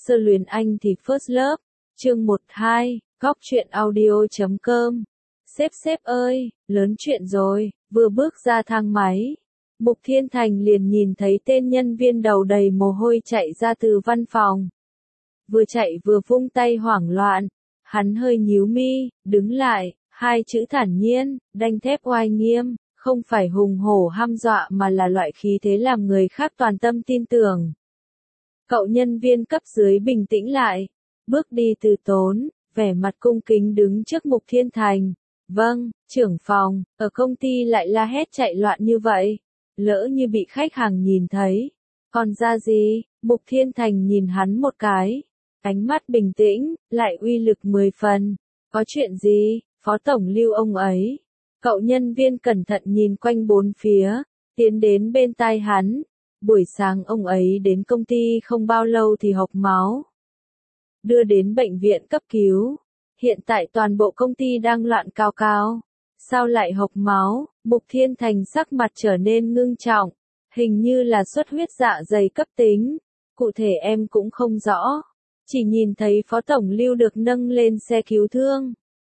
Sơ luyến anh thì First Love, chương 12, góc truyện audio.com. Sếp ơi, lớn chuyện rồi, vừa bước ra thang máy. Mục Thiên Thành liền nhìn thấy tên nhân viên đầu đầy mồ hôi chạy ra từ văn phòng. Vừa chạy vừa vung tay hoảng loạn, hắn hơi nhíu mi, đứng lại, hai chữ thản nhiên, đanh thép oai nghiêm, không phải hùng hổ hăm dọa mà là loại khí thế làm người khác toàn tâm tin tưởng. Cậu nhân viên cấp dưới bình tĩnh lại, bước đi từ tốn, vẻ mặt cung kính đứng trước Mục Thiên Thành. Vâng, trưởng phòng, ở công ty lại la hét chạy loạn như vậy, lỡ như bị khách hàng nhìn thấy. Còn ra gì, Mục Thiên Thành nhìn hắn một cái, ánh mắt bình tĩnh, lại uy lực 10 phần. Có chuyện gì, Phó Tổng Lưu ông ấy? Cậu nhân viên cẩn thận nhìn quanh bốn phía, tiến đến bên tai hắn. Buổi sáng ông ấy đến công ty không bao lâu thì hộc máu. Đưa đến bệnh viện cấp cứu. Hiện tại toàn bộ công ty đang loạn cao cao. Sao lại hộc máu? Mục Thiên Thành sắc mặt trở nên ngưng trọng. Hình như là xuất huyết dạ dày cấp tính. Cụ thể em cũng không rõ. Chỉ nhìn thấy Phó Tổng Lưu được nâng lên xe cứu thương.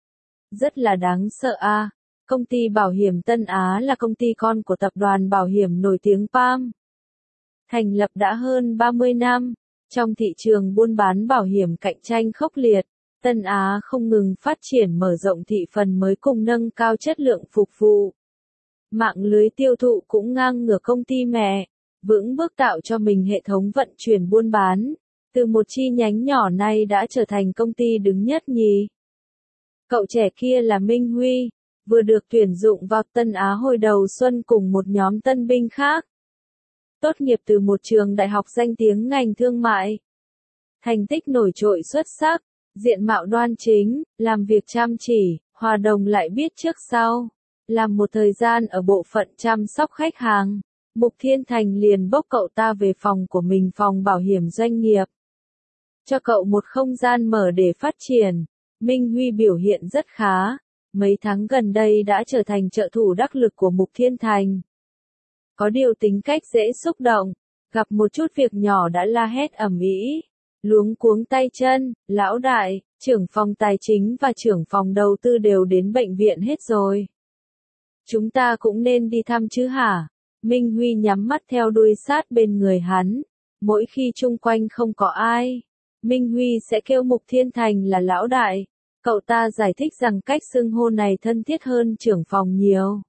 Rất là đáng sợ a. Công ty bảo hiểm Tân Á là công ty con của tập đoàn bảo hiểm nổi tiếng PAM. Thành lập đã hơn 30 năm. Trong thị trường buôn bán bảo hiểm cạnh tranh khốc liệt, Tân Á không ngừng phát triển mở rộng thị phần mới cùng nâng cao chất lượng phục vụ. Mạng lưới tiêu thụ cũng ngang ngửa công ty mẹ, vững bước tạo cho mình hệ thống vận chuyển buôn bán. Từ một chi nhánh nhỏ này đã trở thành công ty đứng nhất nhì. Cậu trẻ kia là Minh Huy, vừa được tuyển dụng vào Tân Á hồi đầu xuân cùng một nhóm tân binh khác. Tốt nghiệp từ một trường đại học danh tiếng ngành thương mại. Thành tích nổi trội xuất sắc, diện mạo đoan chính, làm việc chăm chỉ, hòa đồng lại biết trước sau. Làm một thời gian ở bộ phận chăm sóc khách hàng, Mục Thiên Thành liền bốc cậu ta về phòng của mình, phòng bảo hiểm doanh nghiệp. Cho cậu một không gian mở để phát triển. Minh Huy biểu hiện rất khá, mấy tháng gần đây đã trở thành trợ thủ đắc lực của Mục Thiên Thành. Có điều tính cách dễ xúc động, gặp một chút việc nhỏ đã la hét ầm ĩ, luống cuống tay chân. Lão đại, trưởng phòng tài chính và trưởng phòng đầu tư đều đến bệnh viện hết rồi. Chúng ta cũng nên đi thăm chứ hả? Minh Huy nhắm mắt theo đuôi sát bên người hắn. Mỗi khi chung quanh không có ai, Minh Huy sẽ kêu Mục Thiên Thành là lão đại. Cậu ta giải thích rằng cách xưng hô này thân thiết hơn trưởng phòng nhiều.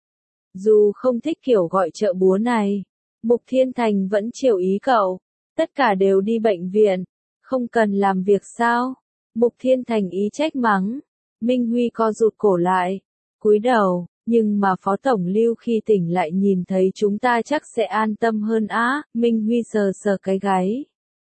Dù không thích kiểu gọi trợ búa này, Mục Thiên Thành vẫn chiều ý cậu. Tất cả đều đi bệnh viện, không cần làm việc sao? Mục Thiên Thành ý trách mắng. Minh Huy co rụt cổ lại, cúi đầu, nhưng mà Phó Tổng Lưu khi tỉnh lại nhìn thấy chúng ta chắc sẽ an tâm hơn á. Minh Huy sờ sờ cái gáy,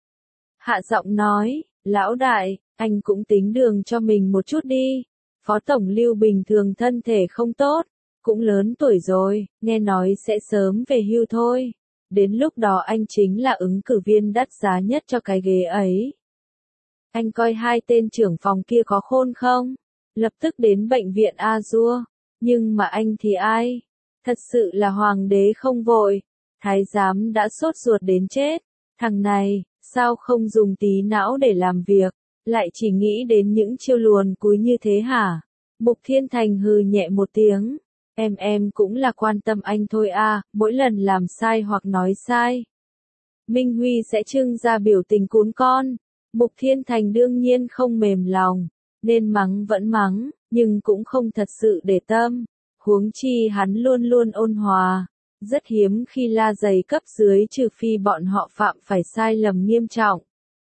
hạ giọng nói, lão đại, anh cũng tính đường cho mình một chút đi. Phó Tổng Lưu bình thường thân thể không tốt, cũng lớn tuổi rồi, nghe nói sẽ sớm về hưu thôi. Đến lúc đó anh chính là ứng cử viên đắt giá nhất cho cái ghế ấy. Anh coi hai tên trưởng phòng kia có khôn không? Lập tức đến bệnh viện Azure. Nhưng mà anh thì ai? Thật sự là hoàng đế không vội. Thái giám đã sốt ruột đến chết. Thằng này, sao không dùng tí não để làm việc, lại chỉ nghĩ đến những chiêu luồn cúi như thế hả? Mục Thiên Thành hừ nhẹ một tiếng. Em cũng là quan tâm anh thôi à, mỗi lần làm sai hoặc nói sai. Minh Huy sẽ trưng ra biểu tình cún con. Mục Thiên Thành đương nhiên không mềm lòng, nên mắng vẫn mắng, nhưng cũng không thật sự để tâm. Huống chi hắn luôn luôn ôn hòa, rất hiếm khi la giày cấp dưới trừ phi bọn họ phạm phải sai lầm nghiêm trọng.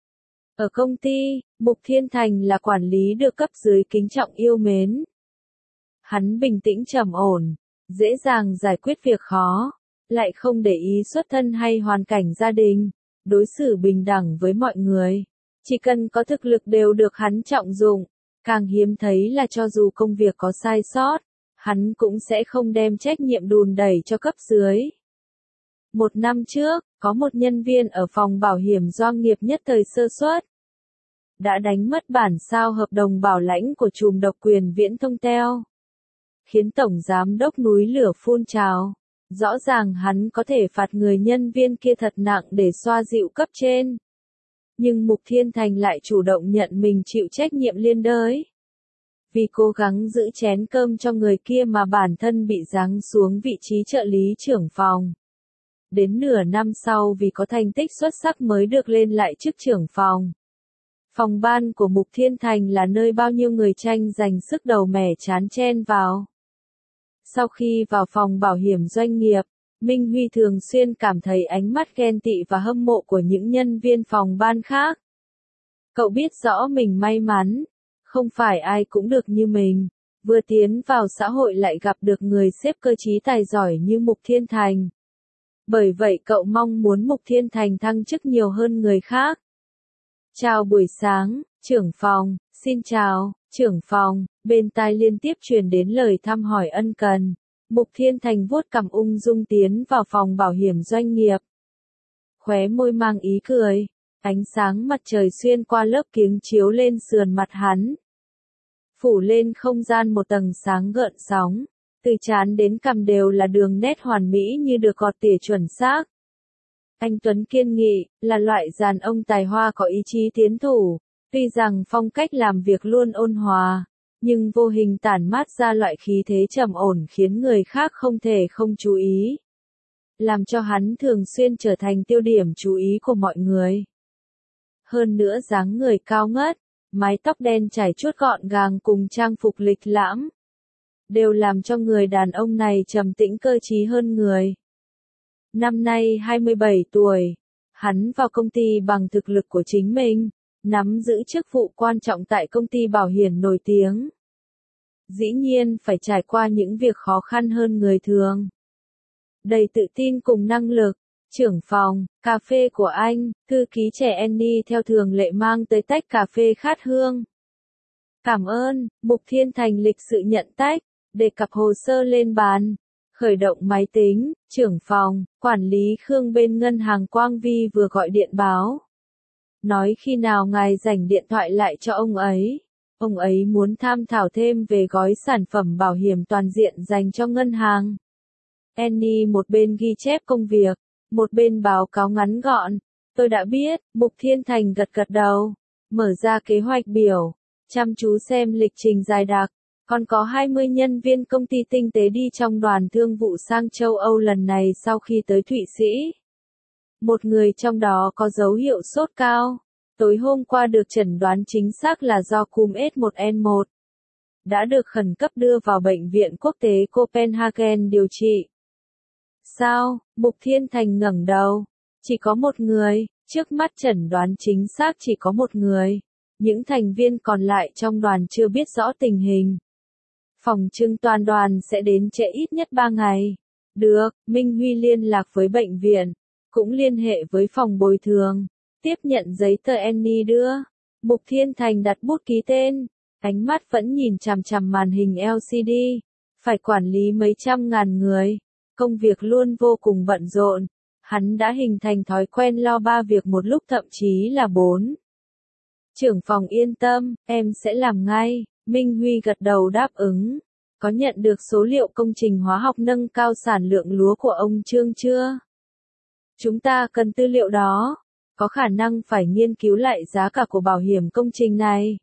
Ở công ty, Mục Thiên Thành là quản lý được cấp dưới kính trọng yêu mến. Hắn bình tĩnh trầm ổn, dễ dàng giải quyết việc khó, lại không để ý xuất thân hay hoàn cảnh gia đình, đối xử bình đẳng với mọi người. Chỉ cần có thực lực đều được hắn trọng dụng, càng hiếm thấy là cho dù công việc có sai sót, hắn cũng sẽ không đem trách nhiệm đùn đẩy cho cấp dưới. Một năm trước, có một nhân viên ở phòng bảo hiểm doanh nghiệp nhất thời sơ suất, đã đánh mất bản sao hợp đồng bảo lãnh của trùm độc quyền Viễn Thông Tel, khiến tổng giám đốc núi lửa phun trào. Rõ ràng hắn có thể phạt người nhân viên kia thật nặng để xoa dịu cấp trên. Nhưng Mục Thiên Thành lại chủ động nhận mình chịu trách nhiệm liên đới. Vì cố gắng giữ chén cơm cho người kia mà bản thân bị giáng xuống vị trí trợ lý trưởng phòng. Đến nửa năm sau vì có thành tích xuất sắc mới được lên lại chức trưởng phòng. Phòng ban của Mục Thiên Thành là nơi bao nhiêu người tranh giành sức đầu mẻ chán chen vào. Sau khi vào phòng bảo hiểm doanh nghiệp, Minh Huy thường xuyên cảm thấy ánh mắt ghen tị và hâm mộ của những nhân viên phòng ban khác. Cậu biết rõ mình may mắn, không phải ai cũng được như mình, vừa tiến vào xã hội lại gặp được người sếp cơ trí tài giỏi như Mục Thiên Thành. Bởi vậy cậu mong muốn Mục Thiên Thành thăng chức nhiều hơn người khác. Chào buổi sáng, trưởng phòng, xin chào, trưởng phòng, bên tai liên tiếp truyền đến lời thăm hỏi ân cần. Mục Thiên Thành vuốt cằm ung dung tiến vào phòng bảo hiểm doanh nghiệp. Khóe môi mang ý cười, ánh sáng mặt trời xuyên qua lớp kiếng chiếu lên sườn mặt hắn. Phủ lên không gian một tầng sáng gợn sóng, từ trán đến cằm đều là đường nét hoàn mỹ như được gọt tỉa chuẩn xác. Anh Tuấn kiên nghị, là loại đàn ông tài hoa có ý chí tiến thủ, tuy rằng phong cách làm việc luôn ôn hòa, nhưng vô hình tản mát ra loại khí thế trầm ổn khiến người khác không thể không chú ý. Làm cho hắn thường xuyên trở thành tiêu điểm chú ý của mọi người. Hơn nữa dáng người cao ngất, mái tóc đen chải chuốt gọn gàng cùng trang phục lịch lãm, đều làm cho người đàn ông này trầm tĩnh cơ trí hơn người. Năm nay 27 tuổi, hắn vào công ty bằng thực lực của chính mình, nắm giữ chức vụ quan trọng tại công ty bảo hiểm nổi tiếng. Dĩ nhiên phải trải qua những việc khó khăn hơn người thường. Đầy tự tin cùng năng lực, trưởng phòng, cà phê của anh, thư ký trẻ Annie theo thường lệ mang tới tách cà phê khát hương. Cảm ơn, Mục Thiên Thành lịch sự nhận tách, đề cập hồ sơ lên bàn. Khởi động máy tính, trưởng phòng, quản lý Khương bên ngân hàng Quang Vi vừa gọi điện báo. Nói khi nào ngài rảnh điện thoại lại cho ông ấy. Ông ấy muốn tham thảo thêm về gói sản phẩm bảo hiểm toàn diện dành cho ngân hàng. Annie một bên ghi chép công việc, một bên báo cáo ngắn gọn. Tôi đã biết, Mục Thiên Thành gật gật đầu, mở ra kế hoạch biểu, chăm chú xem lịch trình dài đặc. Còn có 20 nhân viên công ty tinh tế đi trong đoàn thương vụ sang châu Âu lần này sau khi tới Thụy Sĩ. Một người trong đó có dấu hiệu sốt cao. Tối hôm qua được chẩn đoán chính xác là do cúm S1N1. Đã được khẩn cấp đưa vào bệnh viện quốc tế Copenhagen điều trị. Sao? Mục Thiên Thành ngẩng đầu. Chỉ có một người, trước mắt chẩn đoán chính xác chỉ có một người. Những thành viên còn lại trong đoàn chưa biết rõ tình hình. Phòng trưng toàn đoàn sẽ đến trễ ít nhất 3 ngày. Được, Minh Huy liên lạc với bệnh viện, cũng liên hệ với phòng bồi thường, tiếp nhận giấy tờ Annie đưa. Mục Thiên Thành đặt bút ký tên, ánh mắt vẫn nhìn chằm chằm màn hình LCD, phải quản lý mấy trăm ngàn người, công việc luôn vô cùng bận rộn, hắn đã hình thành thói quen lo 3 việc một lúc thậm chí là 4. Trưởng phòng yên tâm, em sẽ làm ngay. Minh Huy gật đầu đáp ứng. Có nhận được số liệu công trình hóa học nâng cao sản lượng lúa của ông Trương chưa? Chúng ta cần tư liệu đó. Có khả năng phải nghiên cứu lại giá cả của bảo hiểm công trình này.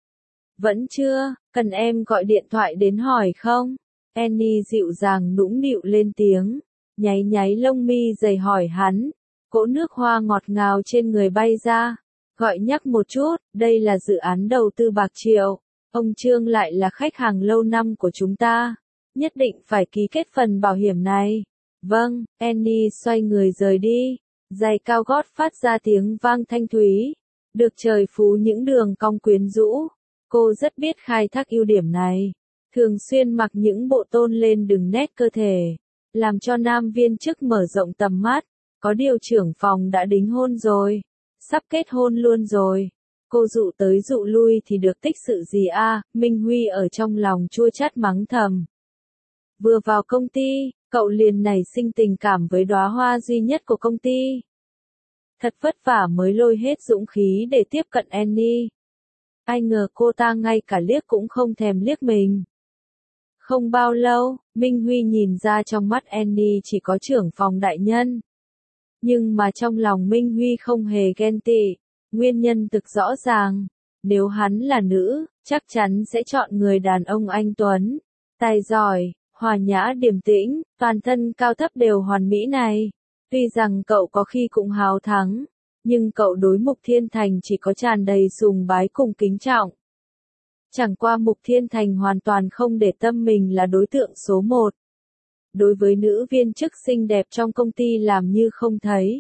Vẫn chưa, cần em gọi điện thoại đến hỏi không? Annie dịu dàng nũng nịu lên tiếng, nháy nháy lông mi dày hỏi hắn. Cỗ nước hoa ngọt ngào trên người bay ra. Gọi nhắc một chút, đây là dự án đầu tư bạc triệu. Ông Trương lại là khách hàng lâu năm của chúng ta. Nhất định phải ký kết phần bảo hiểm này. Vâng, Annie xoay người rời đi. Giày cao gót phát ra tiếng vang thanh thúy. Được trời phú những đường cong quyến rũ. Cô rất biết khai thác ưu điểm này. Thường xuyên mặc những bộ tôn lên đường nét cơ thể. Làm cho nam viên chức mở rộng tầm mắt. Có điều trưởng phòng đã đính hôn rồi. Sắp kết hôn luôn rồi. Cô dụ tới dụ lui thì được tích sự gì a? Minh Huy ở trong lòng chua chát mắng thầm. Vừa vào công ty, cậu liền nảy sinh tình cảm với đóa hoa duy nhất của công ty. Thật vất vả mới lôi hết dũng khí để tiếp cận Annie. Ai ngờ cô ta ngay cả liếc cũng không thèm liếc mình. Không bao lâu, Minh Huy nhìn ra trong mắt Annie chỉ có trưởng phòng đại nhân. Nhưng mà trong lòng Minh Huy không hề ghen tị. Nguyên nhân thực rõ ràng. Nếu hắn là nữ, chắc chắn sẽ chọn người đàn ông anh tuấn, tài giỏi, hòa nhã điềm tĩnh, toàn thân cao thấp đều hoàn mỹ này. Tuy rằng cậu có khi cũng háo thắng, nhưng cậu đối Mục Thiên Thành chỉ có tràn đầy sùng bái cùng kính trọng. Chẳng qua Mục Thiên Thành hoàn toàn không để tâm mình là đối tượng số một. Đối với nữ viên chức xinh đẹp trong công ty làm như không thấy.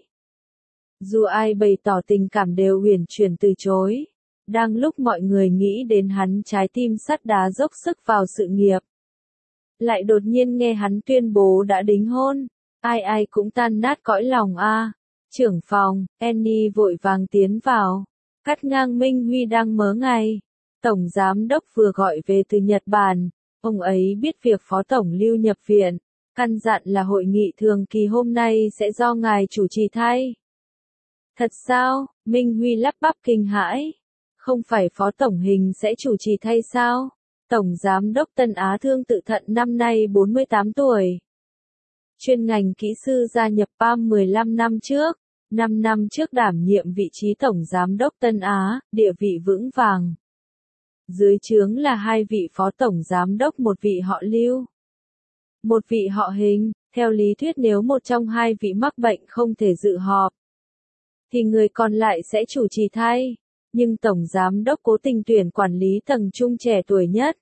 Dù ai bày tỏ tình cảm đều uyển chuyển từ chối. Đang lúc mọi người nghĩ đến hắn trái tim sắt đá dốc sức vào sự nghiệp. Lại đột nhiên nghe hắn tuyên bố đã đính hôn. Ai ai cũng tan nát cõi lòng a. Trưởng phòng, Annie vội vàng tiến vào. Cắt ngang Minh Huy đang mớ ngày. Tổng giám đốc vừa gọi về từ Nhật Bản. Ông ấy biết việc Phó Tổng Lưu nhập viện. Căn dặn là hội nghị thường kỳ hôm nay sẽ do ngài chủ trì thay. Thật sao? Minh Huy lắp bắp kinh hãi. Không phải Phó Tổng Hình sẽ chủ trì thay sao? Tổng Giám đốc Tân Á Thương Tự Thận năm nay 48 tuổi. Chuyên ngành kỹ sư gia nhập PAM 15 năm trước. 5 năm trước đảm nhiệm vị trí Tổng Giám đốc Tân Á, địa vị vững vàng. Dưới trướng là 2 vị Phó Tổng Giám đốc, một vị họ Lưu. Một vị họ Hình. Theo lý thuyết nếu một trong 2 vị mắc bệnh không thể dự họp, thì người còn lại sẽ chủ trì thay. Nhưng Tổng Giám đốc cố tình tuyển quản lý tầng trung trẻ tuổi nhất.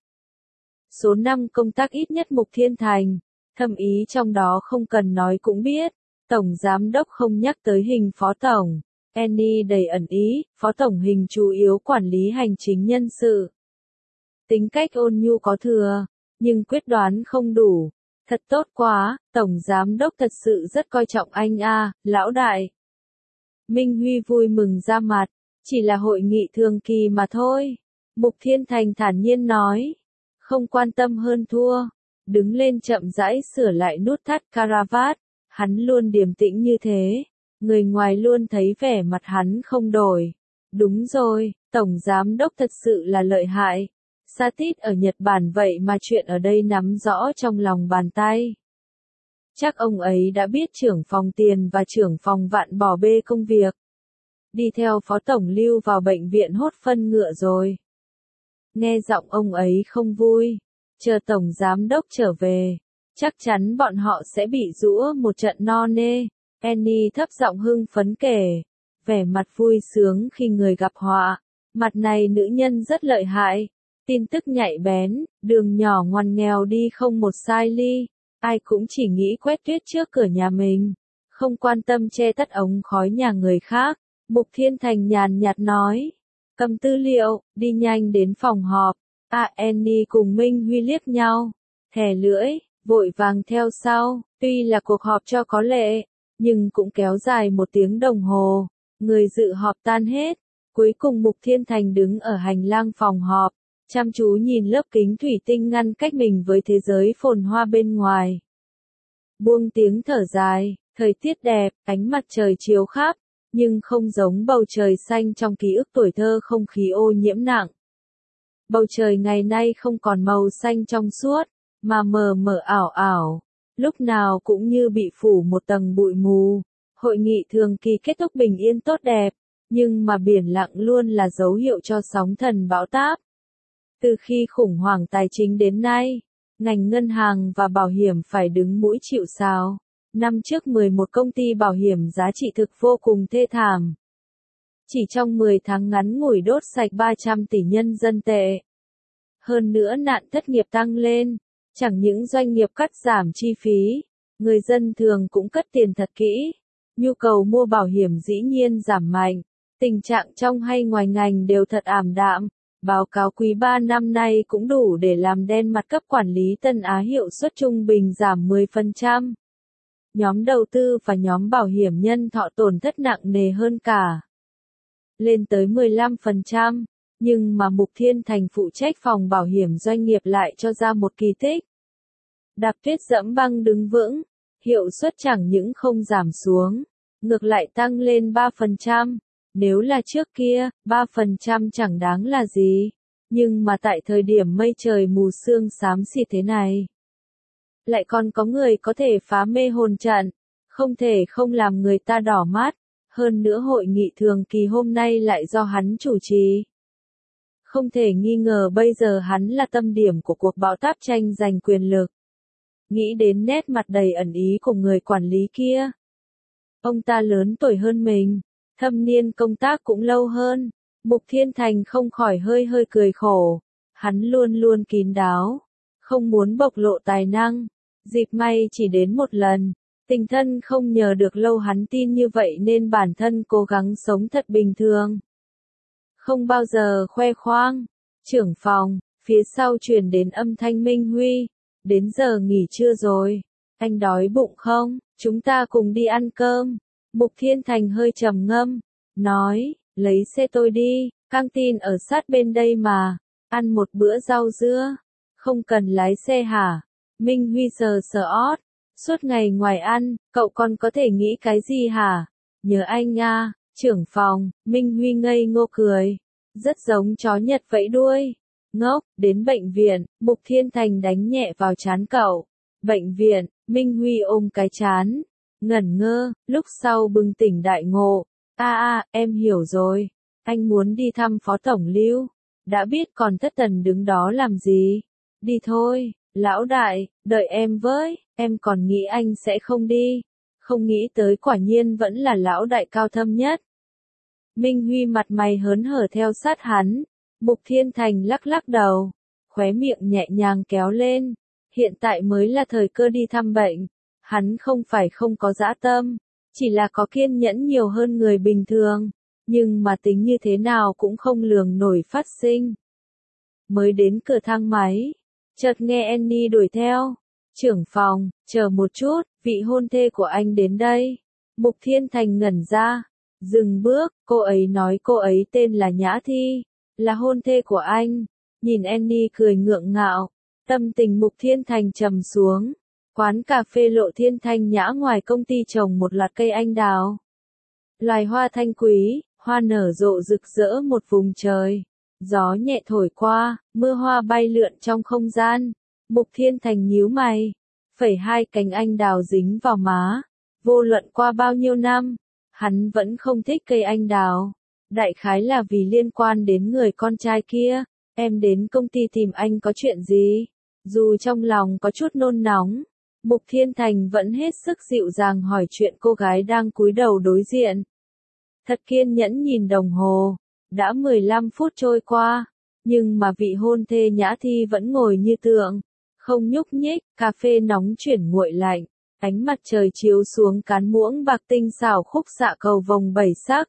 Số năm công tác ít nhất Mục Thiên Thành. Thâm ý trong đó không cần nói cũng biết. Tổng Giám đốc không nhắc tới Hình Phó Tổng. Annie đầy ẩn ý, Phó Tổng Hình chủ yếu quản lý hành chính nhân sự. Tính cách ôn nhu có thừa, nhưng quyết đoán không đủ. Thật tốt quá, Tổng Giám đốc thật sự rất coi trọng anh a, lão đại. Minh Huy vui mừng ra mặt, chỉ là hội nghị thường kỳ mà thôi. Mục Thiên Thành thản nhiên nói, không quan tâm hơn thua. Đứng lên chậm rãi sửa lại nút thắt caravat, hắn luôn điềm tĩnh như thế. Người ngoài luôn thấy vẻ mặt hắn không đổi. Đúng rồi, Tổng Giám đốc thật sự là lợi hại. Satit ở Nhật Bản vậy mà chuyện ở đây nắm rõ trong lòng bàn tay. Chắc ông ấy đã biết trưởng phòng tiền và trưởng phòng vạn bỏ bê công việc. Đi theo Phó Tổng Lưu vào bệnh viện hốt phân ngựa rồi. Nghe giọng ông ấy không vui. Chờ Tổng Giám đốc trở về, chắc chắn bọn họ sẽ bị giũa một trận no nê. Annie thấp giọng hưng phấn kể. Vẻ mặt vui sướng khi người gặp họa. Mặt này nữ nhân rất lợi hại. Tin tức nhạy bén, đường nhỏ ngoằn nghèo đi không một sai ly. Ai cũng chỉ nghĩ quét tuyết trước cửa nhà mình. Không quan tâm che tắt ống khói nhà người khác. Mục Thiên Thành nhàn nhạt nói. Cầm tư liệu, đi nhanh đến phòng họp. Annie cùng Minh Huy liếc nhau. Thè lưỡi, vội vàng theo sau. Tuy là cuộc họp cho có lệ, nhưng cũng kéo dài 1 tiếng đồng hồ. Người dự họp tan hết. Cuối cùng Mục Thiên Thành đứng ở hành lang phòng họp. Chăm chú nhìn lớp kính thủy tinh ngăn cách mình với thế giới phồn hoa bên ngoài. Buông tiếng thở dài, thời tiết đẹp, ánh mặt trời chiếu khắp, nhưng không giống bầu trời xanh trong ký ức tuổi thơ không khí ô nhiễm nặng. Bầu trời ngày nay không còn màu xanh trong suốt, mà mờ mờ ảo ảo, lúc nào cũng như bị phủ một tầng bụi mù. Hội nghị thường kỳ kết thúc bình yên tốt đẹp, nhưng mà biển lặng luôn là dấu hiệu cho sóng thần bão táp. Từ khi khủng hoảng tài chính đến nay, ngành ngân hàng và bảo hiểm phải đứng mũi chịu sào. Năm trước 11 công ty bảo hiểm giá trị thực vô cùng thê thảm. Chỉ trong 10 tháng ngắn ngủi đốt sạch 300 tỷ nhân dân tệ. Hơn nữa nạn thất nghiệp tăng lên, chẳng những doanh nghiệp cắt giảm chi phí, người dân thường cũng cất tiền thật kỹ. Nhu cầu mua bảo hiểm dĩ nhiên giảm mạnh, tình trạng trong hay ngoài ngành đều thật ảm đạm. Báo cáo quý 3 năm nay cũng đủ để làm đen mặt cấp quản lý Tân Á, hiệu suất trung bình giảm 10%. Nhóm đầu tư và nhóm bảo hiểm nhân thọ tổn thất nặng nề hơn cả, lên tới 15%, nhưng mà Mục Thiên Thành phụ trách phòng bảo hiểm doanh nghiệp lại cho ra một kỳ tích. Đạp tuyết dẫm băng đứng vững, hiệu suất chẳng những không giảm xuống, ngược lại tăng lên 3%. Nếu là trước kia, 3% chẳng đáng là gì. Nhưng mà tại thời điểm mây trời mù sương xám xịt thế này, lại còn có người có thể phá mê hồn trận, không thể không làm người ta đỏ mắt. Hơn nữa hội nghị thường kỳ hôm nay lại do hắn chủ trì. Không thể nghi ngờ bây giờ hắn là tâm điểm của cuộc bão táp tranh giành quyền lực. Nghĩ đến nét mặt đầy ẩn ý của người quản lý kia. Ông ta lớn tuổi hơn mình, thâm niên công tác cũng lâu hơn. Mục Thiên Thành không khỏi hơi hơi cười khổ. Hắn luôn luôn kín đáo, không muốn bộc lộ tài năng. Dịp may chỉ đến một lần. Tình thân không nhờ được lâu hắn tin như vậy nên bản thân cố gắng sống thật bình thường. Không bao giờ khoe khoang. Trưởng phòng, phía sau truyền đến âm thanh Minh Huy. Đến giờ nghỉ trưa rồi. Anh đói bụng không? Chúng ta cùng đi ăn cơm. Mục Thiên Thành hơi trầm ngâm. Nói, lấy xe tôi đi. Căng tin ở sát bên đây mà. Ăn một bữa rau dưa. Không cần lái xe hả? Minh Huy sờ sờ ót. Suốt ngày ngoài ăn, cậu còn có thể nghĩ cái gì hả? Nhớ anh à, trưởng phòng. Minh Huy ngây ngô cười. Rất giống chó Nhật vẫy đuôi. Ngốc, đến bệnh viện. Mục Thiên Thành đánh nhẹ vào trán cậu. Bệnh viện. Minh Huy ôm cái trán. Ngẩn ngơ, lúc sau bừng tỉnh đại ngộ. Em hiểu rồi. Anh muốn đi thăm Phó Tổng Lưu. Đã biết còn thất thần đứng đó làm gì. Đi thôi, lão đại, đợi em với. Em còn nghĩ anh sẽ không đi. Không nghĩ tới quả nhiên vẫn là lão đại cao thâm nhất. Minh Huy mặt mày hớn hở theo sát hắn. Mục Thiên Thành lắc lắc đầu. Khóe miệng nhẹ nhàng kéo lên. Hiện tại mới là thời cơ đi thăm bệnh. Hắn không phải không có dã tâm. Chỉ là có kiên nhẫn nhiều hơn người bình thường. Nhưng mà tính như thế nào cũng không lường nổi phát sinh. Mới đến cửa thang máy. Chợt nghe Annie đuổi theo. Trưởng phòng, chờ một chút, vị hôn thê của anh đến đây. Mục Thiên Thành ngẩn ra. Dừng bước, cô ấy nói cô ấy tên là Nhã Thi. Là hôn thê của anh. Nhìn Annie cười ngượng ngạo. Tâm tình Mục Thiên Thành trầm xuống. Quán cà phê Lộ Thiên Thanh Nhã ngoài công ty trồng một loạt cây anh đào. Loài hoa thanh quý, hoa nở rộ rực rỡ một vùng trời. Gió nhẹ thổi qua, mưa hoa bay lượn trong không gian. Mục Thiên Thành nhíu mày. Phẩy hai cành anh đào dính vào má. Vô luận qua bao nhiêu năm, hắn vẫn không thích cây anh đào. Đại khái là vì liên quan đến người con trai kia. Em đến công ty tìm anh có chuyện gì? Dù trong lòng có chút nôn nóng, Mục Thiên Thành vẫn hết sức dịu dàng hỏi chuyện cô gái đang cúi đầu đối diện. Thật kiên nhẫn nhìn đồng hồ. Đã 15 phút trôi qua. Nhưng mà vị hôn thê Nhã Thi vẫn ngồi như tượng. Không nhúc nhích, cà phê nóng chuyển nguội lạnh. Ánh mặt trời chiếu xuống cán muỗng bạc tinh xảo khúc xạ cầu vồng bảy sắc.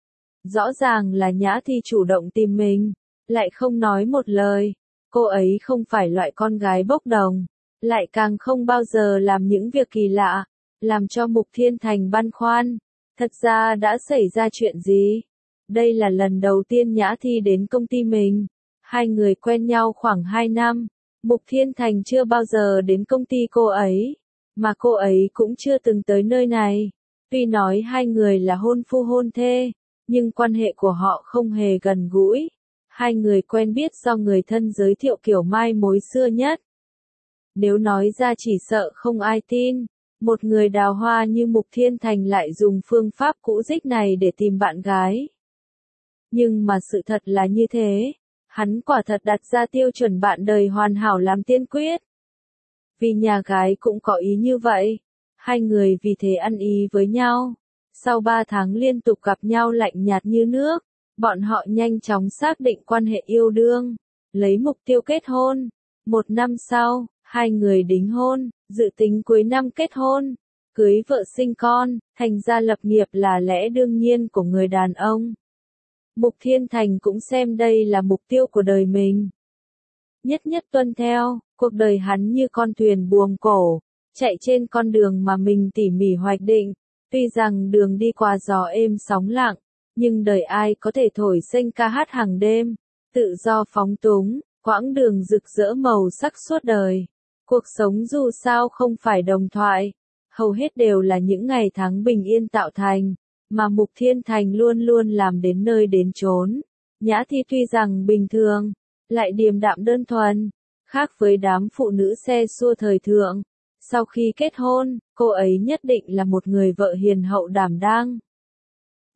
Rõ ràng là Nhã Thi chủ động tìm mình. Lại không nói một lời. Cô ấy không phải loại con gái bốc đồng. Lại càng không bao giờ làm những việc kỳ lạ. Làm cho Mục Thiên Thành băn khoăn. Thật ra đã xảy ra chuyện gì? Đây là lần đầu tiên Nhã Thi đến công ty mình. Hai người quen nhau khoảng 2 năm. Mục Thiên Thành chưa bao giờ đến công ty cô ấy. Mà cô ấy cũng chưa từng tới nơi này. Tuy nói hai người là hôn phu hôn thê. Nhưng quan hệ của họ không hề gần gũi. Hai người quen biết do người thân giới thiệu kiểu mai mối xưa nhất. Nếu nói ra chỉ sợ không ai tin. Một người đào hoa như Mục Thiên Thành lại dùng phương pháp cũ dích này để tìm bạn gái. Nhưng mà sự thật là như thế. Hắn quả thật đặt ra tiêu chuẩn bạn đời hoàn hảo làm tiên quyết. Vì nhà gái cũng có ý như vậy. Hai người vì thế ăn ý với nhau. Sau 3 tháng liên tục gặp nhau lạnh nhạt như nước. Bọn họ nhanh chóng xác định quan hệ yêu đương. Lấy mục tiêu kết hôn. 1 năm sau, hai người đính hôn. Dự tính cuối năm kết hôn. Cưới vợ sinh con. Thành gia lập nghiệp là lẽ đương nhiên của người đàn ông. Mục Thiên Thành cũng xem đây là mục tiêu của đời mình. Nhất nhất tuân theo, cuộc đời hắn như con thuyền buồm cổ, chạy trên con đường mà mình tỉ mỉ hoạch định. Tuy rằng đường đi qua gió êm sóng lặng, nhưng đời ai có thể thổi xanh ca hát hàng đêm, tự do phóng túng, quãng đường rực rỡ màu sắc suốt đời. Cuộc sống dù sao không phải đồng thoại, hầu hết đều là những ngày tháng bình yên tạo thành. Mà Mục Thiên Thành luôn luôn làm đến nơi đến chốn. Nhã Thi tuy rằng bình thường, lại điềm đạm đơn thuần, khác với đám phụ nữ xe xua thời thượng. Sau khi kết hôn, cô ấy nhất định là một người vợ hiền hậu đảm đang.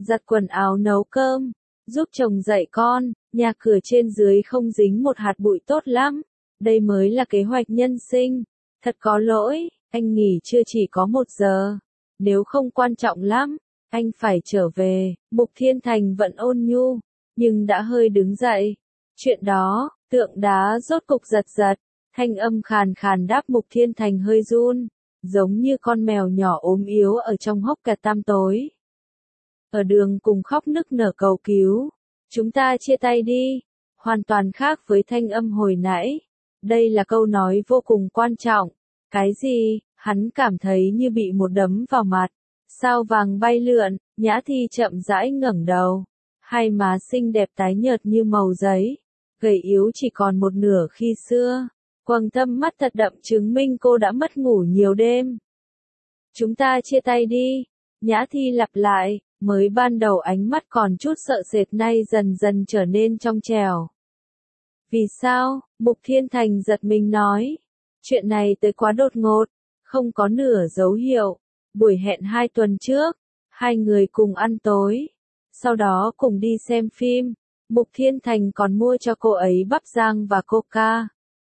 giặt quần áo nấu cơm, giúp chồng dạy con, nhà cửa trên dưới không dính một hạt bụi tốt lắm. Đây mới là kế hoạch nhân sinh. Thật có lỗi, anh nghỉ trưa chỉ có 1 giờ. Nếu không quan trọng lắm, anh phải trở về. Mục Thiên Thành vẫn ôn nhu, nhưng đã hơi đứng dậy. Chuyện đó, tượng đá rốt cục giật giật. Thanh âm khàn khàn đáp. Mục Thiên Thành hơi run, giống như con mèo nhỏ ốm yếu ở trong hốc cát tăm tối. Ở đường cùng khóc nức nở cầu cứu. Chúng ta chia tay đi. Hoàn toàn khác với thanh âm hồi nãy. Đây là câu nói vô cùng quan trọng. Cái gì? Hắn cảm thấy như bị một đấm vào mặt. Sao vàng bay lượn, Nhã Thi chậm rãi ngẩng đầu. Hai má xinh đẹp tái nhợt như màu giấy. Gầy yếu chỉ còn một nửa khi xưa. Quầng thâm mắt thật đậm chứng minh cô đã mất ngủ nhiều đêm. Chúng ta chia tay đi. Nhã Thi lặp lại, mới ban đầu ánh mắt còn chút sợ sệt nay dần dần trở nên trong trẻo. Vì sao? Mục Thiên Thành giật mình nói. Chuyện này tới quá đột ngột, không có nửa dấu hiệu. Buổi hẹn 2 tuần trước, hai người cùng ăn tối, sau đó cùng đi xem phim. Mục Thiên Thành còn mua cho cô ấy bắp rang và coca.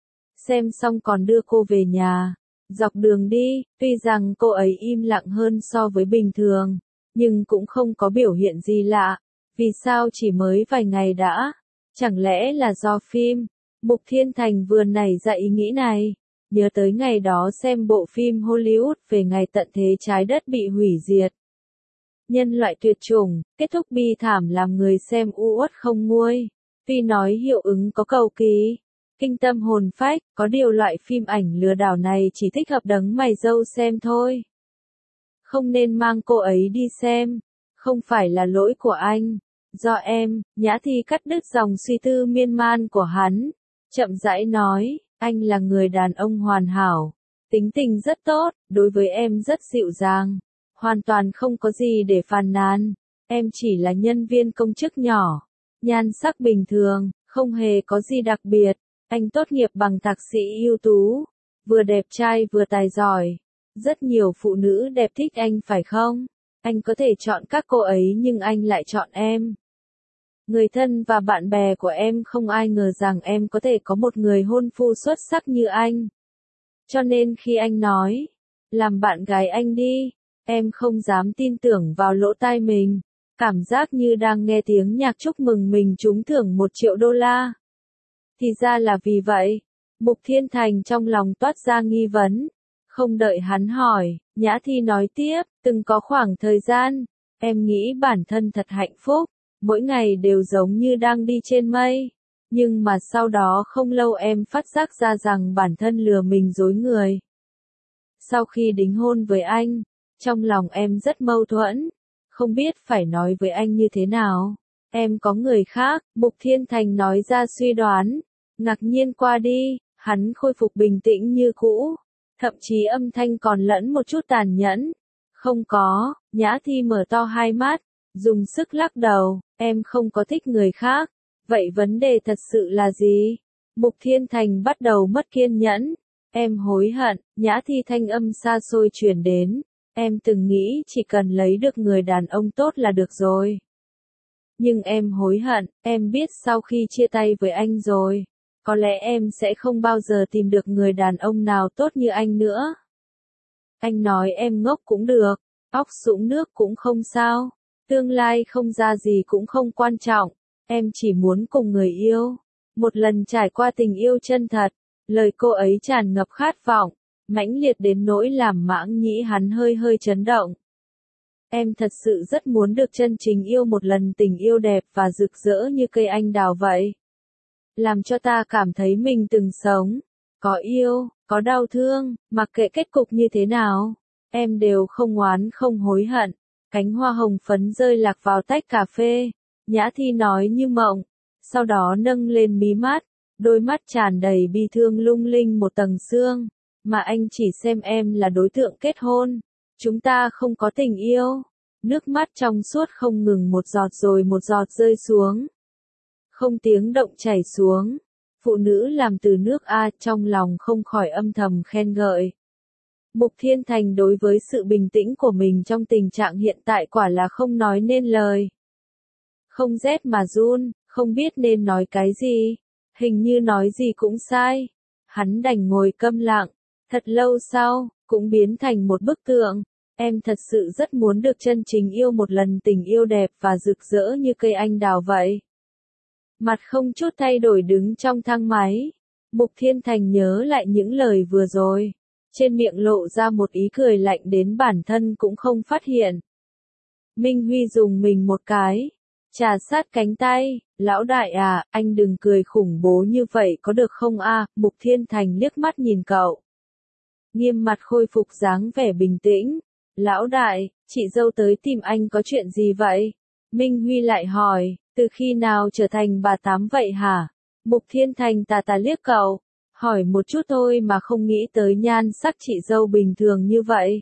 Xem xong còn đưa cô về nhà. Dọc đường đi, tuy rằng cô ấy im lặng hơn so với bình thường, nhưng cũng không có biểu hiện gì lạ. Vì sao chỉ mới vài ngày đã? Chẳng lẽ là do phim? Mục Thiên Thành vừa nảy ra ý nghĩ này. Nhớ tới ngày đó xem bộ phim Hollywood về ngày tận thế trái đất bị hủy diệt. Nhân loại tuyệt chủng, kết thúc bi thảm làm người xem u uất không nguôi. Tuy nói hiệu ứng có cầu kỳ, kinh tâm hồn phách, có điều loại phim ảnh lừa đảo này chỉ thích hợp đấng mày râu xem thôi. Không nên mang cô ấy đi xem. Không phải là lỗi của anh. Do em. Nhã Thi cắt đứt dòng suy tư miên man của hắn. Chậm rãi nói, anh là người đàn ông hoàn hảo. Tính tình rất tốt, đối với em rất dịu dàng. Hoàn toàn không có gì để phàn nàn. Em chỉ là nhân viên công chức nhỏ. Nhan sắc bình thường, không hề có gì đặc biệt. Anh tốt nghiệp bằng thạc sĩ ưu tú. Vừa đẹp trai vừa tài giỏi. Rất nhiều phụ nữ đẹp thích anh phải không? Anh có thể chọn các cô ấy nhưng anh lại chọn em. Người thân và bạn bè của em không ai ngờ rằng em có thể có một người hôn phu xuất sắc như anh. Cho nên khi anh nói, làm bạn gái anh đi, em không dám tin tưởng vào lỗ tai mình. Cảm giác như đang nghe tiếng nhạc chúc mừng mình trúng thưởng 1 triệu đô la. Thì ra là vì vậy. Mục Thiên Thành trong lòng toát ra nghi vấn. Không đợi hắn hỏi, Nhã Thi nói tiếp, từng có khoảng thời gian, em nghĩ bản thân thật hạnh phúc, mỗi ngày đều giống như đang đi trên mây. Nhưng mà sau đó không lâu em phát giác ra rằng bản thân lừa mình dối người. Sau khi đính hôn với anh, trong lòng em rất mâu thuẫn, không biết phải nói với anh như thế nào. Em có người khác, Mục Thiên Thành nói ra suy đoán. Ngạc nhiên qua đi, hắn khôi phục bình tĩnh như cũ. Thậm chí âm thanh còn lẫn một chút tàn nhẫn. Không có. Nhã Thi mở to hai mắt, dùng sức lắc đầu, em không có thích người khác. Vậy vấn đề thật sự là gì? Mục Thiên Thành bắt đầu mất kiên nhẫn. Em hối hận. Nhã Thi thanh âm xa xôi truyền đến. Em từng nghĩ chỉ cần lấy được người đàn ông tốt là được rồi. Nhưng em hối hận, em biết sau khi chia tay với anh rồi, có lẽ em sẽ không bao giờ tìm được người đàn ông nào tốt như anh nữa. Anh nói em ngốc cũng được, óc sũng nước cũng không sao, tương lai không ra gì cũng không quan trọng, em chỉ muốn cùng người yêu, một lần trải qua tình yêu chân thật. Lời cô ấy tràn ngập khát vọng, mãnh liệt đến nỗi làm Mãng Nhĩ hắn hơi hơi chấn động. Em thật sự rất muốn được chân chính yêu một lần tình yêu đẹp và rực rỡ như cây anh đào vậy. Làm cho ta cảm thấy mình từng sống, có yêu, có đau thương, mặc kệ kết cục như thế nào, em đều không oán không hối hận. Cánh hoa hồng phấn rơi lạc vào tách cà phê, Nhã Thi nói như mộng, sau đó nâng lên mí mắt, đôi mắt tràn đầy bi thương lung linh một tầng sương, mà anh chỉ xem em là đối tượng kết hôn, chúng ta không có tình yêu. Nước mắt trong suốt không ngừng một giọt rồi một giọt rơi xuống. Không tiếng động chảy xuống. Phụ nữ làm từ nước A trong lòng không khỏi âm thầm khen ngợi. Mục Thiên Thành đối với sự bình tĩnh của mình trong tình trạng hiện tại quả là không nói nên lời. Không rét mà run, không biết nên nói cái gì. Hình như nói gì cũng sai. Hắn đành ngồi câm lặng. Thật lâu sau, cũng biến thành một bức tượng. Em thật sự rất muốn được chân chính yêu một lần tình yêu đẹp và rực rỡ như cây anh đào vậy. Mặt không chút thay đổi đứng trong thang máy. Mục Thiên Thành nhớ lại những lời vừa rồi. Trên miệng lộ ra một ý cười lạnh đến bản thân cũng không phát hiện. Minh Huy dùng mình một cái. Trà sát cánh tay, lão đại à, anh đừng cười khủng bố như vậy có được không a? Mục Thiên Thành liếc mắt nhìn cậu. Nghiêm mặt khôi phục dáng vẻ bình tĩnh. Lão đại, chị dâu tới tìm anh có chuyện gì vậy? Minh Huy lại hỏi, từ khi nào trở thành bà Tám vậy hả? Mục Thiên Thành tà liếc cậu. Hỏi một chút thôi mà không nghĩ tới nhan sắc chị dâu bình thường như vậy.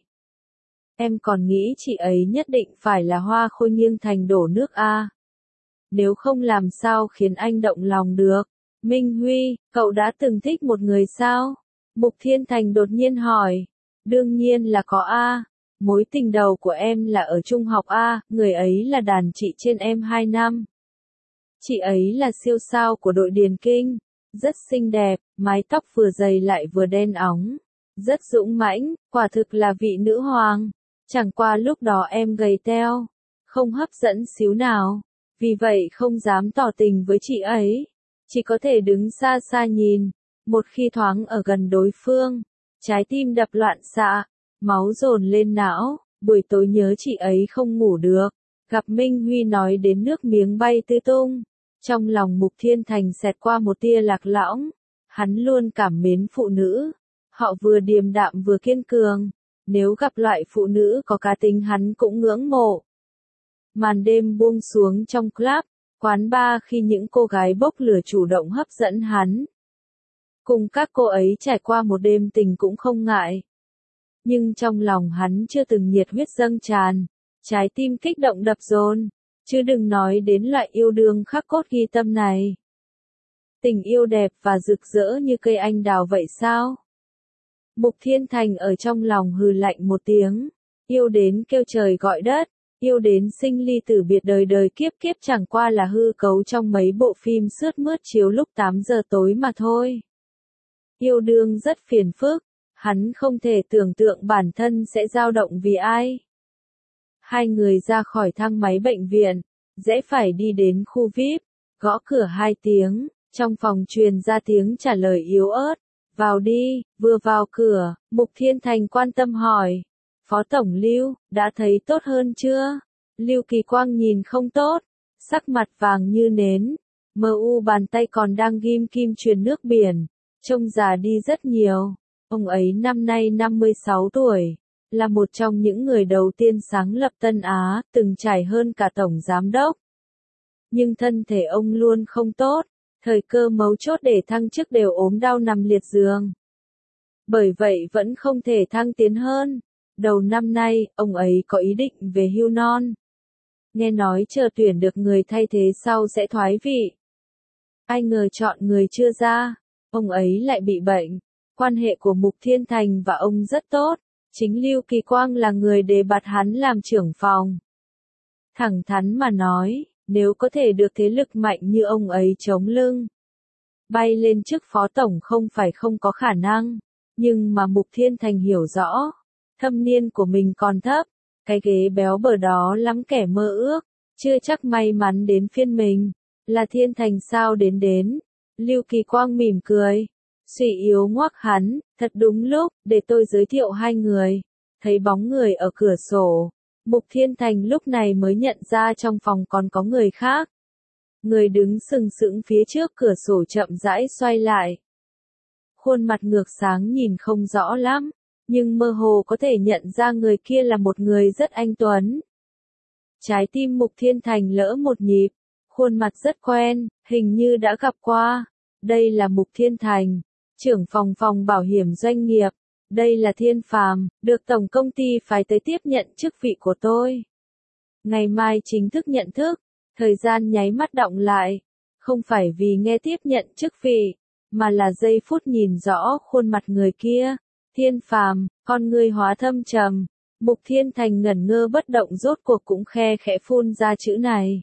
Em còn nghĩ chị ấy nhất định phải là hoa khôi nghiêng thành đổ nước a. Nếu không làm sao khiến anh động lòng được. Minh Huy, cậu đã từng thích một người sao? Mục Thiên Thành đột nhiên hỏi. Đương nhiên là có a. Mối tình đầu của em là ở trung học a, người ấy là đàn chị trên em 2 năm. Chị ấy là siêu sao của đội điền kinh. Rất xinh đẹp, mái tóc vừa dày lại vừa đen óng. Rất dũng mãnh, quả thực là vị nữ hoàng. Chẳng qua lúc đó em gầy teo. Không hấp dẫn xíu nào. Vì vậy không dám tỏ tình với chị ấy. Chỉ có thể đứng xa xa nhìn. Một khi thoáng ở gần đối phương. Trái tim đập loạn xạ. Máu dồn lên não. Buổi tối nhớ chị ấy không ngủ được. Gặp Minh Huy nói đến nước miếng bay tứ tung. Trong lòng Mục Thiên Thành xẹt qua một tia lạc lõng. Hắn luôn cảm mến phụ nữ. Họ vừa điềm đạm vừa kiên cường. Nếu gặp loại phụ nữ có cá tính hắn cũng ngưỡng mộ. Màn đêm buông xuống trong club, quán bar khi những cô gái bốc lửa chủ động hấp dẫn hắn. Cùng các cô ấy trải qua một đêm tình cũng không ngại. Nhưng trong lòng hắn chưa từng nhiệt huyết dâng tràn. Trái tim kích động đập dồn. Chứ đừng nói đến loại yêu đương khắc cốt ghi tâm này. Tình yêu đẹp và rực rỡ như cây anh đào vậy sao? Mục Thiên Thành ở trong lòng hừ lạnh một tiếng. Yêu đến kêu trời gọi đất. Yêu đến sinh ly tử biệt đời đời kiếp kiếp chẳng qua là hư cấu trong mấy bộ phim sướt mướt chiếu lúc 8 giờ tối mà thôi. Yêu đương rất phiền phức. Hắn không thể tưởng tượng bản thân sẽ dao động vì ai. Hai người ra khỏi thang máy bệnh viện, rẽ phải đi đến khu VIP, gõ cửa 2 tiếng, trong phòng truyền ra tiếng trả lời yếu ớt, vào đi, vừa vào cửa, Mục Thiên Thành quan tâm hỏi, Phó Tổng Lưu, đã thấy tốt hơn chưa? Lưu Kỳ Quang nhìn không tốt, sắc mặt vàng như nến, bàn tay còn đang ghim kim truyền nước biển, trông già đi rất nhiều, ông ấy năm nay 56 tuổi. Là một trong những người đầu tiên sáng lập Tân Á, từng trải hơn cả tổng giám đốc. Nhưng thân thể ông luôn không tốt, thời cơ mấu chốt để thăng chức đều ốm đau nằm liệt giường. Bởi vậy vẫn không thể thăng tiến hơn. Đầu năm nay, ông ấy có ý định về hưu non. Nghe nói chờ tuyển được người thay thế sau sẽ thoái vị. Ai ngờ chọn người chưa ra, ông ấy lại bị bệnh. Quan hệ của Mục Thiên Thành và ông rất tốt. Chính Lưu Kỳ Quang là người đề bạt hắn làm trưởng phòng. Thẳng thắn mà nói, nếu có thể được thế lực mạnh như ông ấy chống lưng, bay lên chức phó tổng không phải không có khả năng. Nhưng mà Mục Thiên Thành hiểu rõ, thâm niên của mình còn thấp, cái ghế béo bở đó lắm kẻ mơ ước, chưa chắc may mắn đến phiên mình. Là Thiên Thành sao đến. Lưu Kỳ Quang mỉm cười. Suy yếu ngoắc hắn, thật đúng lúc, để tôi giới thiệu hai người. Thấy bóng người ở cửa sổ. Mục Thiên Thành lúc này mới nhận ra trong phòng còn có người khác. Người đứng sừng sững phía trước cửa sổ chậm rãi xoay lại. Khuôn mặt ngược sáng nhìn không rõ lắm, nhưng mơ hồ có thể nhận ra người kia là một người rất anh tuấn. Trái tim Mục Thiên Thành lỡ một nhịp, khuôn mặt rất quen, hình như đã gặp qua. Đây là Mục Thiên Thành, trưởng phòng bảo hiểm doanh nghiệp. Đây là Thiên Phàm, được tổng công ty phái tới tiếp nhận chức vị của tôi. Ngày mai chính thức nhận thức, thời gian nháy mắt đọng lại. Không phải vì nghe tiếp nhận chức vị, mà là giây phút nhìn rõ khuôn mặt người kia. Thiên Phàm, con ngươi hóa thâm trầm. Mục Thiên Thành ngẩn ngơ bất động rốt cuộc cũng khe khẽ phun ra chữ này.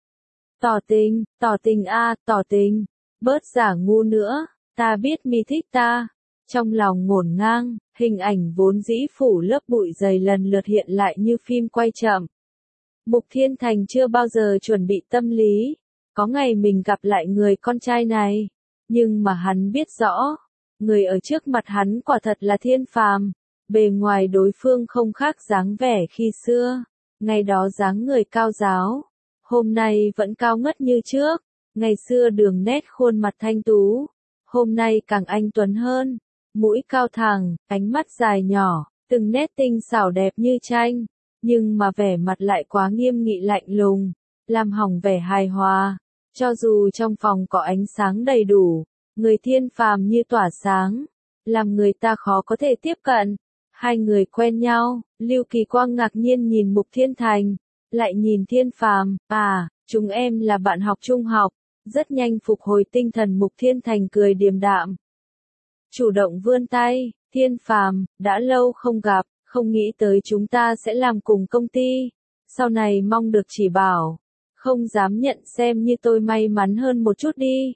Tỏ tình a, tỏ tình. Bớt giả ngu nữa, ta biết mi thích ta. Trong lòng ngổn ngang, hình ảnh vốn dĩ phủ lớp bụi dày lần lượt hiện lại như phim quay chậm. Mục Thiên Thành chưa bao giờ chuẩn bị tâm lý, có ngày mình gặp lại người con trai này, nhưng mà hắn biết rõ, người ở trước mặt hắn quả thật là Thiên Phàm, bề ngoài đối phương không khác dáng vẻ khi xưa, ngày đó dáng người cao ráo, hôm nay vẫn cao ngất như trước, ngày xưa đường nét khuôn mặt thanh tú, hôm nay càng anh tuấn hơn, mũi cao thẳng, ánh mắt dài nhỏ, từng nét tinh xảo đẹp như tranh. Nhưng mà vẻ mặt lại quá nghiêm nghị lạnh lùng, làm hỏng vẻ hài hòa. Cho dù trong phòng có ánh sáng đầy đủ, người Thiên Phàm như tỏa sáng, làm người ta khó có thể tiếp cận. Hai người quen nhau, Lưu Kỳ Quang ngạc nhiên nhìn Mục Thiên Thành, lại nhìn Thiên Phàm, chúng em là bạn học trung học, rất nhanh phục hồi tinh thần. Mục Thiên Thành cười điềm đạm, chủ động vươn tay, Thiên Phàm, đã lâu không gặp. Không nghĩ tới chúng ta sẽ làm cùng công ty, sau này mong được chỉ bảo, không dám nhận xem như tôi may mắn hơn một chút đi.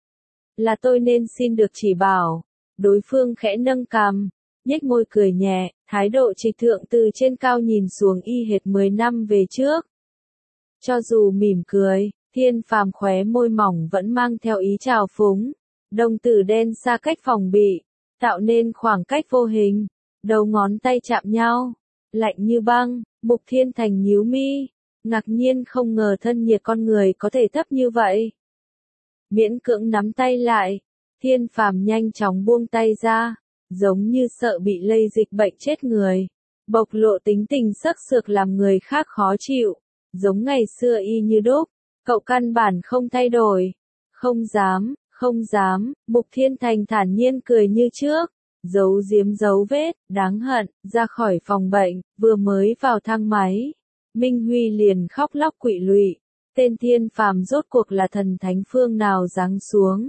Là tôi nên xin được chỉ bảo, đối phương khẽ nâng cằm, nhếch môi cười nhẹ, thái độ trịch thượng từ trên cao nhìn xuống y hệt 10 năm về trước. Cho dù mỉm cười, Thiên Phàm khóe môi mỏng vẫn mang theo ý trào phúng, đồng tử đen xa cách phòng bị, tạo nên khoảng cách vô hình. Đầu ngón tay chạm nhau, lạnh như băng. Mục Thiên Thành nhíu mi, ngạc nhiên không ngờ thân nhiệt con người có thể thấp như vậy. Miễn cưỡng nắm tay lại, Thiên Phàm nhanh chóng buông tay ra, giống như sợ bị lây dịch bệnh chết người, bộc lộ tính tình sắc sược làm người khác khó chịu, giống ngày xưa y như đúc, cậu căn bản không thay đổi. Không dám, Mục Thiên Thành thản nhiên cười như trước. Giấu giếm dấu vết, đáng hận, ra khỏi phòng bệnh, vừa mới vào thang máy. Minh Huy liền khóc lóc quỵ lụy, tên Thiên Phàm rốt cuộc là thần thánh phương nào giáng xuống.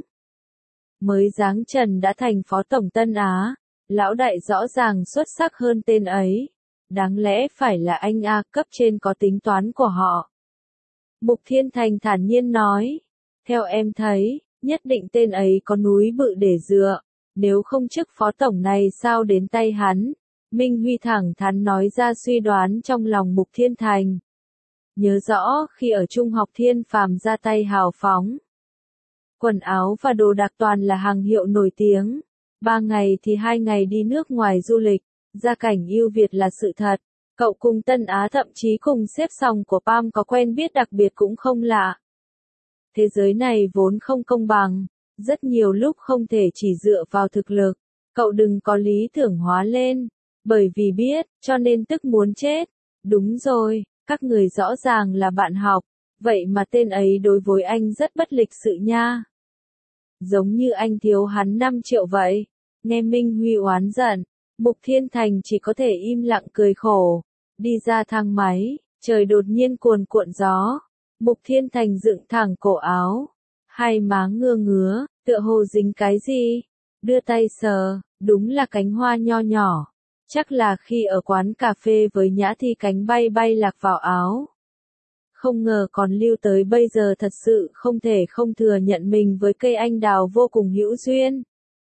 Mới giáng trần đã thành phó tổng Tân Á, lão đại rõ ràng xuất sắc hơn tên ấy. Đáng lẽ phải là anh A, cấp trên có tính toán của họ. Mục Thiên Thành thản nhiên nói, theo em thấy, nhất định tên ấy có núi bự để dựa. Nếu không chức phó tổng này sao đến tay hắn? Minh Huy thẳng thắn nói ra suy đoán trong lòng Mục Thiên Thành. Nhớ rõ khi ở trung học Thiên Phàm ra tay hào phóng. Quần áo và đồ đạc toàn là hàng hiệu nổi tiếng. 3 ngày thì 2 ngày đi nước ngoài du lịch. Gia cảnh ưu việt là sự thật. Cậu cùng Tân Á thậm chí cùng xếp sòng của Pam có quen biết đặc biệt cũng không lạ. Thế giới này vốn không công bằng. Rất nhiều lúc không thể chỉ dựa vào thực lực, cậu đừng có lý tưởng hóa lên, bởi vì biết, cho nên tức muốn chết. Đúng rồi, các người rõ ràng là bạn học, vậy mà tên ấy đối với anh rất bất lịch sự nha. Giống như anh thiếu hắn 5 triệu vậy. Nghe Minh Huy oán giận, Mục Thiên Thành chỉ có thể im lặng cười khổ, đi ra thang máy, trời đột nhiên cuồn cuộn gió. Mục Thiên Thành dựng thẳng cổ áo, hai má ngưa ngứa, tựa hồ dính cái gì, đưa tay sờ, đúng là cánh hoa nho nhỏ, chắc là khi ở quán cà phê với Nhã Thi cánh bay bay lạc vào áo. Không ngờ còn lưu tới bây giờ, thật sự không thể không thừa nhận mình với cây anh đào vô cùng hữu duyên.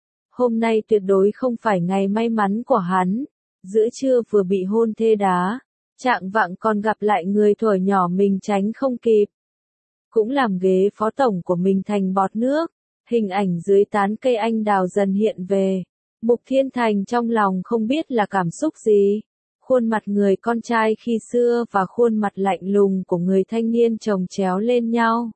Hôm nay tuyệt đối không phải ngày may mắn của hắn, giữa trưa vừa bị hôn thê đá, trạng vạng còn gặp lại người thuở nhỏ mình tránh không kịp. Cũng làm ghế phó tổng của mình thành bọt nước, hình ảnh dưới tán cây anh đào dần hiện về. Mục Thiên Thành trong lòng không biết là cảm xúc gì. Khuôn mặt người con trai khi xưa và khuôn mặt lạnh lùng của người thanh niên chồng chéo lên nhau.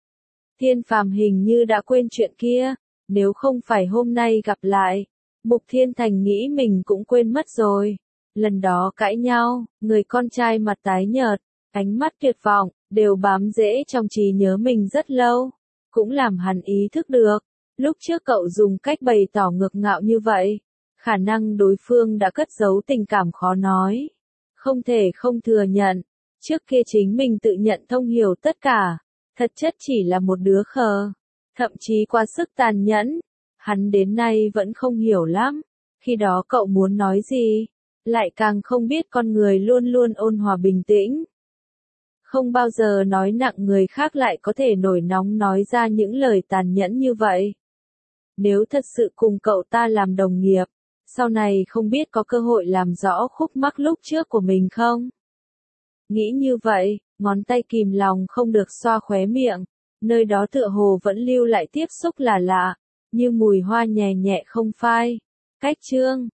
Thiên Phàm hình như đã quên chuyện kia, nếu không phải hôm nay gặp lại, Mục Thiên Thành nghĩ mình cũng quên mất rồi. Lần đó cãi nhau, người con trai mặt tái nhợt, ánh mắt tuyệt vọng, đều bám rễ trong trí nhớ mình rất lâu, cũng làm hắn ý thức được, lúc trước cậu dùng cách bày tỏ ngược ngạo như vậy, khả năng đối phương đã cất giấu tình cảm khó nói. Không thể không thừa nhận, trước kia chính mình tự nhận thông hiểu tất cả, thật chất chỉ là một đứa khờ, thậm chí quá sức tàn nhẫn, hắn đến nay vẫn không hiểu lắm, Khi đó cậu muốn nói gì? Lại càng không biết con người luôn luôn ôn hòa bình tĩnh. Không bao giờ nói nặng người khác lại có thể nổi nóng nói ra những lời tàn nhẫn như vậy. Nếu thật sự cùng cậu ta làm đồng nghiệp, sau này không biết có cơ hội làm rõ khúc mắc lúc trước của mình không? Nghĩ như vậy, ngón tay kìm lòng không được xoa khóe miệng, nơi đó tựa hồ vẫn lưu lại tiếp xúc là lạ, như mùi hoa nhẹ nhẹ không phai. Cách chương